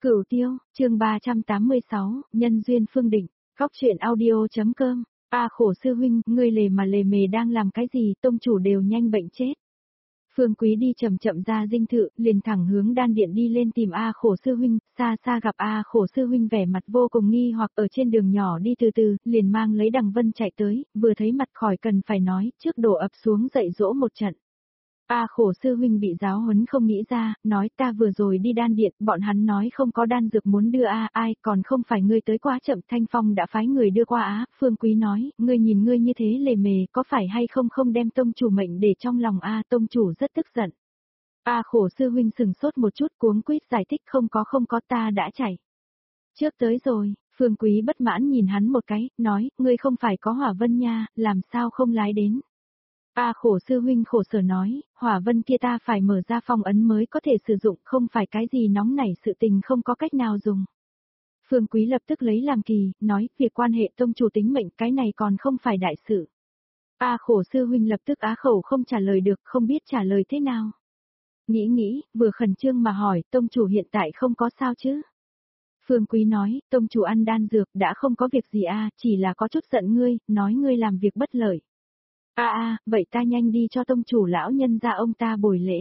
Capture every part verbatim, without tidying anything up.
Cửu Tiêu, chương ba trăm tám mươi sáu, nhân duyên phương định, góc truyện audio.com. A khổ sư huynh, ngươi lề mà lề mề đang làm cái gì, tông chủ đều nhanh bệnh chết. Phương Quý đi chậm chậm ra dinh thự, liền thẳng hướng đan điện đi lên tìm A khổ sư huynh, xa xa gặp A khổ sư huynh vẻ mặt vô cùng nghi hoặc ở trên đường nhỏ đi từ từ, liền mang lấy đằng vân chạy tới, vừa thấy mặt khỏi cần phải nói, trước đổ ập xuống dạy dỗ một trận. A khổ sư huynh bị giáo huấn không nghĩ ra, nói ta vừa rồi đi đan điện, bọn hắn nói không có đan dược muốn đưa A, ai, còn không phải ngươi tới quá chậm, Thanh Phong đã phái người đưa qua Á, Phương Quý nói, ngươi nhìn ngươi như thế lề mề, có phải hay không không đem tông chủ mệnh để trong lòng A, tông chủ rất tức giận. A khổ sư huynh sừng sốt một chút cuống quýt giải thích không có không có ta đã chạy. Trước tới rồi, Phương Quý bất mãn nhìn hắn một cái, nói, ngươi không phải có hỏa vân nha, làm sao không lái đến. A khổ sư huynh khổ sở nói, hỏa vân kia ta phải mở ra phong ấn mới có thể sử dụng, không phải cái gì nóng nảy sự tình không có cách nào dùng. Phương Quý lập tức lấy làm kỳ, nói, việc quan hệ tông chủ tính mệnh cái này còn không phải đại sự. A khổ sư huynh lập tức á khẩu không trả lời được, không biết trả lời thế nào. Nghĩ nghĩ, vừa khẩn trương mà hỏi, tông chủ hiện tại không có sao chứ? Phương Quý nói, tông chủ ăn đan dược đã không có việc gì a, chỉ là có chút giận ngươi, nói ngươi làm việc bất lợi. A a, vậy ta nhanh đi cho tông chủ lão nhân ra ông ta bồi lễ.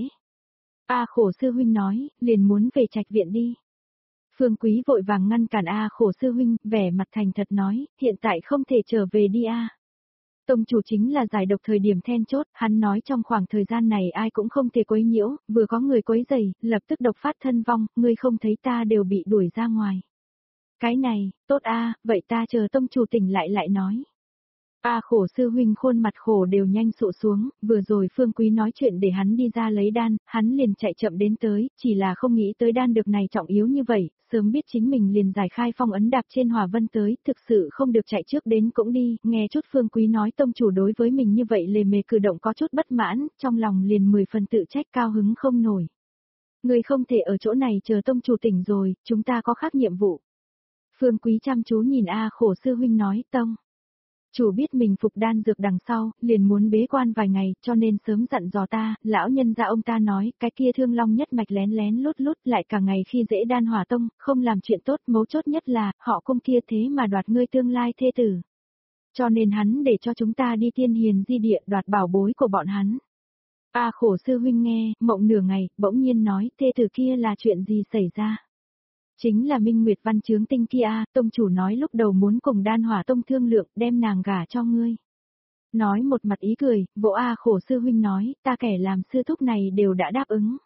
A khổ sư huynh nói, liền muốn về trạch viện đi. Phương Quý vội vàng ngăn cản A khổ sư huynh, vẻ mặt thành thật nói, hiện tại không thể trở về đi a. Tông chủ chính là giải độc thời điểm then chốt, hắn nói trong khoảng thời gian này ai cũng không thể quấy nhiễu, vừa có người quấy rầy, lập tức độc phát thân vong, ngươi không thấy ta đều bị đuổi ra ngoài. Cái này, tốt a, vậy ta chờ tông chủ tỉnh lại lại nói. A khổ sư huynh khuôn mặt khổ đều nhanh sụ xuống, vừa rồi Phương Quý nói chuyện để hắn đi ra lấy đan, hắn liền chạy chậm đến tới, chỉ là không nghĩ tới đan được này trọng yếu như vậy, sớm biết chính mình liền giải khai phong ấn đạp trên hỏa vân tới, thực sự không được chạy trước đến cũng đi, nghe chút Phương Quý nói tông chủ đối với mình như vậy lề mề cử động có chút bất mãn, trong lòng liền mười phần tự trách cao hứng không nổi. Người không thể ở chỗ này chờ tông chủ tỉnh rồi, chúng ta có khác nhiệm vụ. Phương Quý chăm chú nhìn A khổ sư huynh nói, tông. Chủ biết mình phục đan dược đằng sau, liền muốn bế quan vài ngày, cho nên sớm dặn dò ta, lão nhân gia ông ta nói, cái kia thương long nhất mạch lén lén lút lút lại cả ngày khi dễ đan hỏa tông, không làm chuyện tốt, mấu chốt nhất là, họ cung kia thế mà đoạt ngươi tương lai thê tử. Cho nên hắn để cho chúng ta đi tiên hiền di địa đoạt bảo bối của bọn hắn. A khổ sư huynh nghe, mộng nửa ngày, bỗng nhiên nói, thê tử kia là chuyện gì xảy ra? Chính là Minh Nguyệt Văn Chướng Tinh kia, tông chủ nói lúc đầu muốn cùng đan hỏa tông thương lượng, đem nàng gả cho ngươi. Nói một mặt ý cười, vỗ A khổ sư huynh nói, ta kẻ làm sư thúc này đều đã đáp ứng.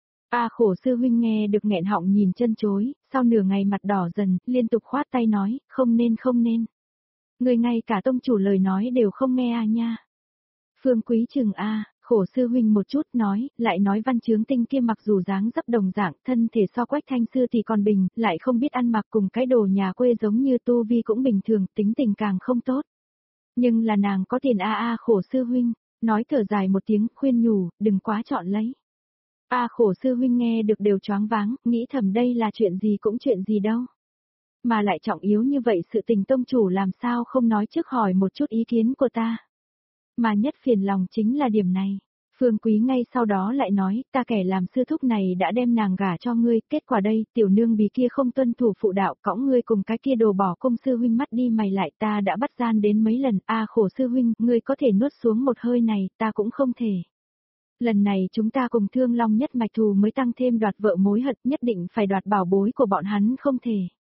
A khổ sư huynh nghe được nghẹn họng nhìn chân chối, sau nửa ngày mặt đỏ dần, liên tục khoát tay nói, không nên không nên. Người ngay cả tông chủ lời nói đều không nghe a nha. Phương Quý chừng A. Khổ sư huynh một chút nói, lại nói Văn Chướng Tinh kia mặc dù dáng dấp đồng dạng, thân thể so Quách Thanh Sư thì còn bình, lại không biết ăn mặc cùng cái đồ nhà quê giống như tu vi cũng bình thường, tính tình càng không tốt. Nhưng là nàng có tiền a a khổ sư huynh, nói thở dài một tiếng, khuyên nhủ, đừng quá chọn lấy. A khổ sư huynh nghe được đều choáng váng, nghĩ thầm đây là chuyện gì cũng chuyện gì đâu. Mà lại trọng yếu như vậy sự tình tông chủ làm sao không nói trước hỏi một chút ý kiến của ta. Mà nhất phiền lòng chính là điểm này. Phương Quý ngay sau đó lại nói, ta kẻ làm sư thúc này đã đem nàng gả cho ngươi, kết quả đây, tiểu nương bì kia không tuân thủ phụ đạo, cõng ngươi cùng cái kia đồ bỏ công sư huynh mắt đi mày lại, ta đã bắt gian đến mấy lần, a khổ sư huynh, ngươi có thể nuốt xuống một hơi này, ta cũng không thể. Lần này chúng ta cùng thương long nhất mạch thù mới tăng thêm đoạt vợ mối hận, nhất định phải đoạt bảo bối của bọn hắn không thể.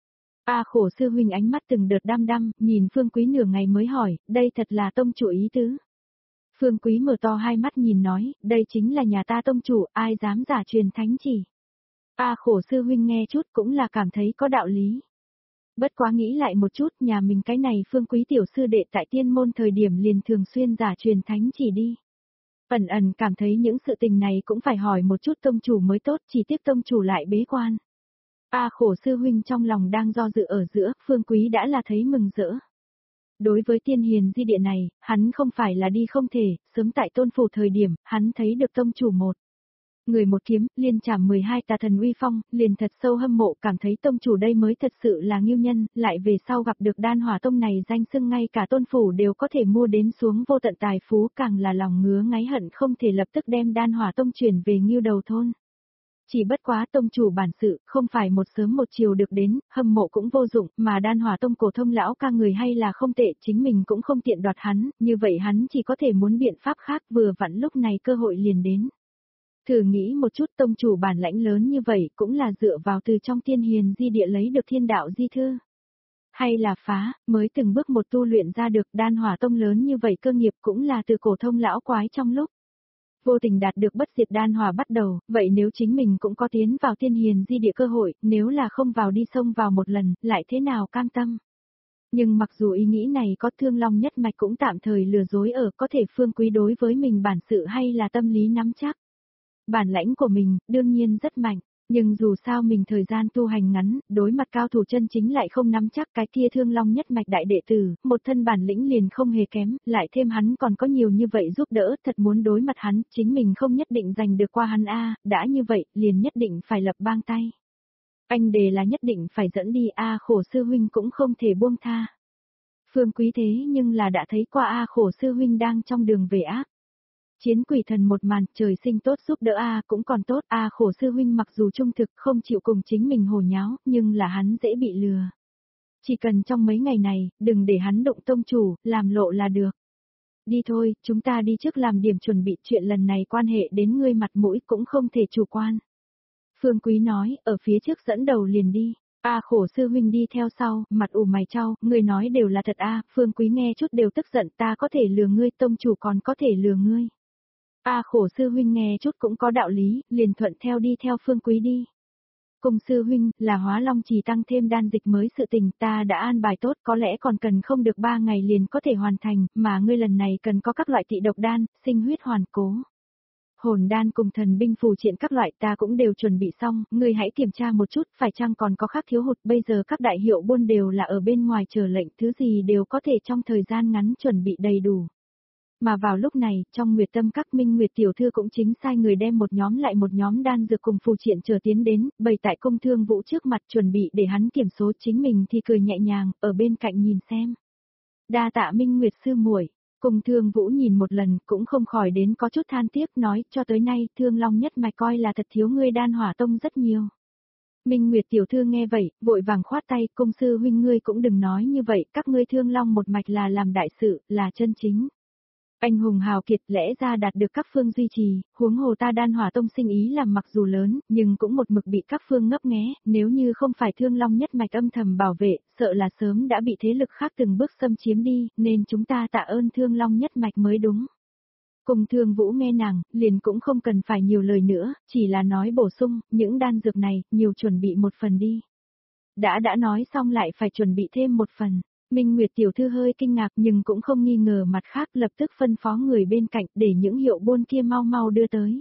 A khổ sư huynh ánh mắt từng đợt đăm đăm, nhìn Phương Quý nửa ngày mới hỏi, đây thật là tông chủ ý tứ. Phương Quý mở to hai mắt nhìn nói, đây chính là nhà ta tông chủ, ai dám giả truyền thánh chỉ. A khổ sư huynh nghe chút cũng là cảm thấy có đạo lý. Bất quá nghĩ lại một chút, nhà mình cái này Phương Quý tiểu sư đệ tại tiên môn thời điểm liền thường xuyên giả truyền thánh chỉ đi. Ẩn ẩn cảm thấy những sự tình này cũng phải hỏi một chút tông chủ mới tốt, chỉ tiếc tông chủ lại bế quan. A khổ sư huynh trong lòng đang do dự ở giữa, Phương Quý đã là thấy mừng rỡ. Đối với tiên hiền di địa này, hắn không phải là đi không thể, sớm tại tôn phủ thời điểm, hắn thấy được tông chủ một. Người một kiếm, liên trảm mười hai tà thần uy phong, liền thật sâu hâm mộ cảm thấy tông chủ đây mới thật sự là nghiêu nhân, lại về sau gặp được đan hỏa tông này danh xưng ngay cả tôn phủ đều có thể mua đến xuống vô tận tài phú càng là lòng ngứa ngáy hận không thể lập tức đem đan hỏa tông chuyển về nghiêu đầu thôn. Chỉ bất quá tông chủ bản sự, không phải một sớm một chiều được đến, hâm mộ cũng vô dụng, mà đan hỏa tông cổ thông lão ca người hay là không tệ, chính mình cũng không tiện đoạt hắn, như vậy hắn chỉ có thể muốn biện pháp khác, vừa vặn lúc này cơ hội liền đến. Thử nghĩ một chút, tông chủ bản lãnh lớn như vậy cũng là dựa vào từ trong tiên hiền di địa lấy được thiên đạo di thư. Hay là phá, mới từng bước một tu luyện ra được đan hỏa tông lớn như vậy cơ nghiệp cũng là từ cổ thông lão quái trong lúc vô tình đạt được bất diệt đan hỏa bắt đầu, vậy nếu chính mình cũng có tiến vào tiên hiền di địa cơ hội, nếu là không vào đi xông vào một lần, lại thế nào cam tâm. Nhưng mặc dù ý nghĩ này có Thương Long nhất mạch cũng tạm thời lừa dối ở có thể Phương Quý đối với mình bản sự hay là tâm lý nắm chắc. Bản lãnh của mình, đương nhiên rất mạnh, nhưng dù sao mình thời gian tu hành ngắn, đối mặt cao thủ chân chính lại không nắm chắc cái kia Thương Long nhất mạch đại đệ tử, một thân bản lĩnh liền không hề kém, lại thêm hắn còn có nhiều như vậy giúp đỡ, thật muốn đối mặt hắn, chính mình không nhất định giành được qua hắn a, đã như vậy, liền nhất định phải lập bang tay. Anh đề là nhất định phải dẫn đi a, khổ sư huynh cũng không thể buông tha. Phương Quý thế nhưng là đã thấy qua a, khổ sư huynh đang trong đường về ác. Chiến quỷ thần một màn, trời sinh tốt giúp đỡ a, cũng còn tốt a, khổ sư huynh mặc dù trung thực không chịu cùng chính mình hồ nháo, nhưng là hắn dễ bị lừa. Chỉ cần trong mấy ngày này, đừng để hắn động tông chủ, làm lộ là được. Đi thôi, chúng ta đi trước làm điểm chuẩn bị, chuyện lần này quan hệ đến ngươi mặt mũi cũng không thể chủ quan. Phương Quý nói, ở phía trước dẫn đầu liền đi. A, khổ sư huynh đi theo sau, mặt ủ mày chau, ngươi nói đều là thật a, Phương Quý nghe chút đều tức giận, ta có thể lừa ngươi, tông chủ còn có thể lừa ngươi. A, khổ sư huynh nghe chút cũng có đạo lý, liền thuận theo đi theo Phương Quý đi. Cùng sư huynh, là Hóa Long chỉ tăng thêm đan dịch mới, sự tình ta đã an bài tốt, có lẽ còn cần không được ba ngày liền có thể hoàn thành, mà ngươi lần này cần có các loại tị độc đan, sinh huyết hoàn cố. Hồn đan cùng thần binh phù triện các loại ta cũng đều chuẩn bị xong, ngươi hãy kiểm tra một chút, phải chăng còn có khác thiếu hụt, bây giờ các đại hiệu buôn đều là ở bên ngoài chờ lệnh, thứ gì đều có thể trong thời gian ngắn chuẩn bị đầy đủ. Mà vào lúc này, trong Nguyệt Tâm các Minh Nguyệt tiểu thư cũng chính sai người đem một nhóm lại một nhóm đan dược cùng phù triện chờ tiến đến, bày tại Công Thương Vũ trước mặt chuẩn bị để hắn kiểm số, chính mình thì cười nhẹ nhàng, ở bên cạnh nhìn xem. Đa tạ Minh Nguyệt sư muội. Công Thương Vũ nhìn một lần cũng không khỏi đến có chút than tiếc, nói cho tới nay Thương Long nhất mạch coi là thật thiếu ngươi đan hỏa tông rất nhiều. Minh Nguyệt tiểu thư nghe vậy, vội vàng khoát tay, công sư huynh ngươi cũng đừng nói như vậy, các ngươi Thương Long một mạch là làm đại sự, là chân chính. Anh hùng hào kiệt lẽ ra đạt được các phương duy trì, huống hồ ta đan hỏa tông sinh ý làm mặc dù lớn, nhưng cũng một mực bị các phương ngấp nghé, nếu như không phải Thương Long nhất mạch âm thầm bảo vệ, sợ là sớm đã bị thế lực khác từng bước xâm chiếm đi, nên chúng ta tạ ơn Thương Long nhất mạch mới đúng. Cùng Thương Vũ nghe nàng, liền cũng không cần phải nhiều lời nữa, chỉ là nói bổ sung, những đan dược này, nhiều chuẩn bị một phần đi. Đã đã nói xong lại phải chuẩn bị thêm một phần. Minh Nguyệt tiểu thư hơi kinh ngạc nhưng cũng không nghi ngờ, mặt khác lập tức phân phó người bên cạnh để những hiệu buôn kia mau mau đưa tới.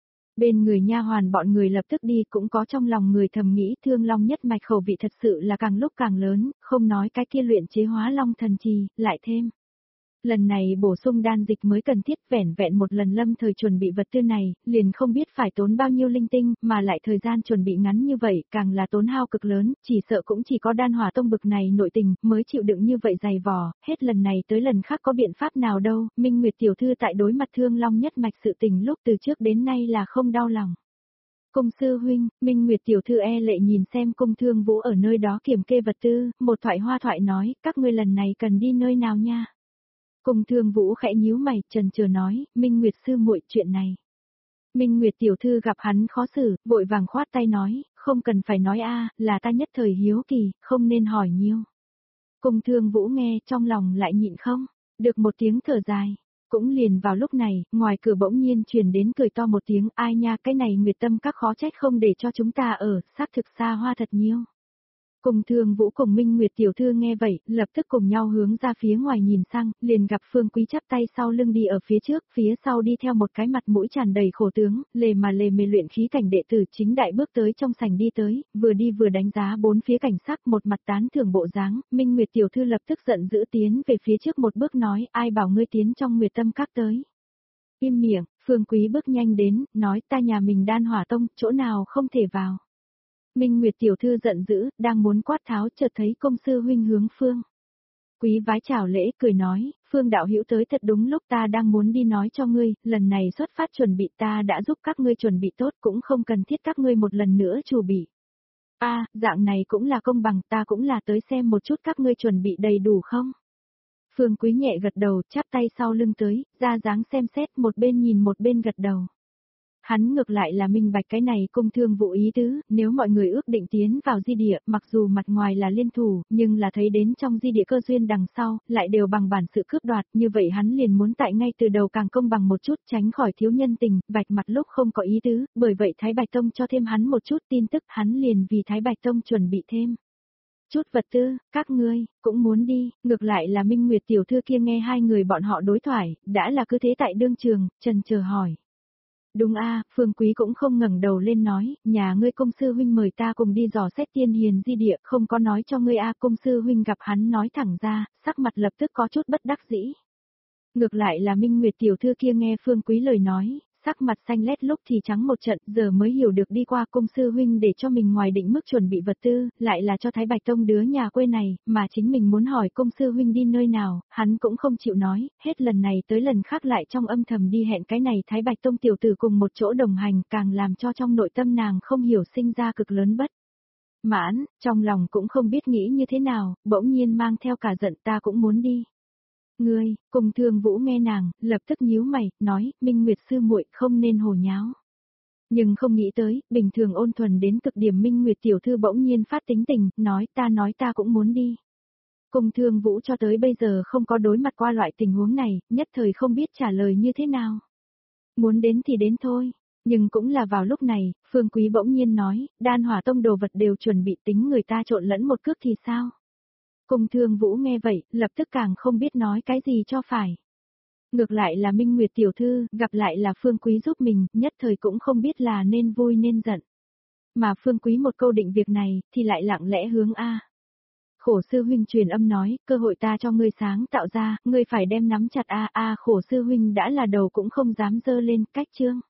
Bên người nha hoàn bọn người lập tức đi, cũng có trong lòng người thầm nghĩ Thương Long nhất mạch khẩu vị thật sự là càng lúc càng lớn, không nói cái kia luyện chế Hóa Long thần trì, lại thêm. Lần này bổ sung đan dịch mới cần thiết, vẻn vẹn một lần lâm thời chuẩn bị vật tư này, liền không biết phải tốn bao nhiêu linh tinh, mà lại thời gian chuẩn bị ngắn như vậy, càng là tốn hao cực lớn, chỉ sợ cũng chỉ có đan hỏa tông bực này nội tình, mới chịu đựng như vậy dày vò, hết lần này tới lần khác có biện pháp nào đâu, Minh Nguyệt tiểu thư tại đối mặt Thương Long nhất mạch sự tình lúc từ trước đến nay là không đau lòng. Cung sư huynh, Minh Nguyệt tiểu thư e lệ nhìn xem Cung Thương Vũ ở nơi đó kiểm kê vật tư, một thoại hoa thoại nói, các ngươi lần này cần đi nơi nào nha? Cung Thương Vũ khẽ nhíu mày, trần chờ nói, Minh Nguyệt sư muội, chuyện này. Minh Nguyệt tiểu thư gặp hắn khó xử, vội vàng khoát tay nói, không cần phải nói a, là ta nhất thời hiếu kỳ, không nên hỏi nhiều. Cung Thương Vũ nghe, trong lòng lại nhịn không, được một tiếng thở dài. Cũng liền vào lúc này, ngoài cửa bỗng nhiên truyền đến cười to một tiếng, ai nha, cái này Nguyệt Tâm các khó trách không để cho chúng ta ở, xác thực xa hoa thật nhiều. Cùng Thương Vũ cùng Minh Nguyệt tiểu thư nghe vậy, lập tức cùng nhau hướng ra phía ngoài nhìn sang, liền gặp Phương Quý chắp tay sau lưng đi ở phía trước, phía sau đi theo một cái mặt mũi tràn đầy khổ tướng, lề mà lề mề luyện khí cảnh đệ tử chính đại bước tới trong sảnh đi tới, vừa đi vừa đánh giá bốn phía cảnh sắc, một mặt tán thưởng bộ dáng. Minh Nguyệt tiểu thư lập tức giận dữ tiến về phía trước một bước nói, ai bảo ngươi tiến trong Nguyệt Tâm các tới. Im miệng, Phương Quý bước nhanh đến, nói ta nhà mình đan hỏa tông, chỗ nào không thể vào. Minh Nguyệt tiểu thư giận dữ, đang muốn quát tháo, chợt thấy công sư huynh hướng Phương Quý vái chào lễ cười nói, Phương đạo hữu tới thật đúng lúc ta đang muốn đi nói cho ngươi, lần này xuất phát chuẩn bị ta đã giúp các ngươi chuẩn bị tốt cũng không cần thiết các ngươi một lần nữa chuẩn bị. A, dạng này cũng là công bằng, ta cũng là tới xem một chút các ngươi chuẩn bị đầy đủ không? Phương Quý nhẹ gật đầu, chắp tay sau lưng tới, ra dáng xem xét một bên nhìn một bên gật đầu. Hắn ngược lại là minh bạch cái này cung thương vụ ý tứ, nếu mọi người ước định tiến vào di địa, mặc dù mặt ngoài là liên thủ, nhưng là thấy đến trong di địa cơ duyên đằng sau, lại đều bằng bản sự cướp đoạt, như vậy hắn liền muốn tại ngay từ đầu càng công bằng một chút tránh khỏi thiếu nhân tình, bạch mặt lúc không có ý tứ, bởi vậy Thái Bạch Tông cho thêm hắn một chút tin tức, hắn liền vì Thái Bạch Tông chuẩn bị thêm. Chút vật tư, các ngươi, cũng muốn đi, ngược lại là Minh Nguyệt tiểu thư kia nghe hai người bọn họ đối thoại, đã là cứ thế tại đương trường, trần chờ hỏi. Đúng a, Phương Quý cũng không ngẩng đầu lên nói, nhà ngươi công sư huynh mời ta cùng đi dò xét tiên hiền di địa, không có nói cho ngươi a, công sư huynh gặp hắn nói thẳng ra, sắc mặt lập tức có chút bất đắc dĩ. Ngược lại là Minh Nguyệt tiểu thư kia nghe Phương Quý lời nói, sắc mặt xanh lét lúc thì trắng một trận, giờ mới hiểu được đi qua công sư huynh để cho mình ngoài định mức chuẩn bị vật tư, lại là cho Thái Bạch Tông đứa nhà quê này, mà chính mình muốn hỏi công sư huynh đi nơi nào, hắn cũng không chịu nói, hết lần này tới lần khác lại trong âm thầm đi hẹn cái này Thái Bạch Tông tiểu tử cùng một chỗ đồng hành, càng làm cho trong nội tâm nàng không hiểu sinh ra cực lớn bất mãn, trong lòng cũng không biết nghĩ như thế nào, bỗng nhiên mang theo cả giận ta cũng muốn đi. Ngươi, cùng Thương Vũ nghe nàng, lập tức nhíu mày, nói, Minh Nguyệt sư muội không nên hồ nháo. Nhưng không nghĩ tới, bình thường ôn thuần đến cực điểm Minh Nguyệt tiểu thư bỗng nhiên phát tính tình, nói ta nói ta cũng muốn đi. Cùng Thương Vũ cho tới bây giờ không có đối mặt qua loại tình huống này, nhất thời không biết trả lời như thế nào. Muốn đến thì đến thôi. Nhưng cũng là vào lúc này, Phương Quý bỗng nhiên nói, đan hỏa tông đồ vật đều chuẩn bị tính người ta trộn lẫn một cước thì sao? Cùng Thương Vũ nghe vậy, lập tức càng không biết nói cái gì cho phải. Ngược lại là Minh Nguyệt tiểu thư, gặp lại là Phương Quý giúp mình, nhất thời cũng không biết là nên vui nên giận. Mà Phương Quý một câu định việc này, thì lại lặng lẽ hướng A. Khổ sư huynh truyền âm nói, cơ hội ta cho ngươi sáng tạo ra, ngươi phải đem nắm chặt A A khổ sư huynh đã là đầu cũng không dám dơ lên, cách chương.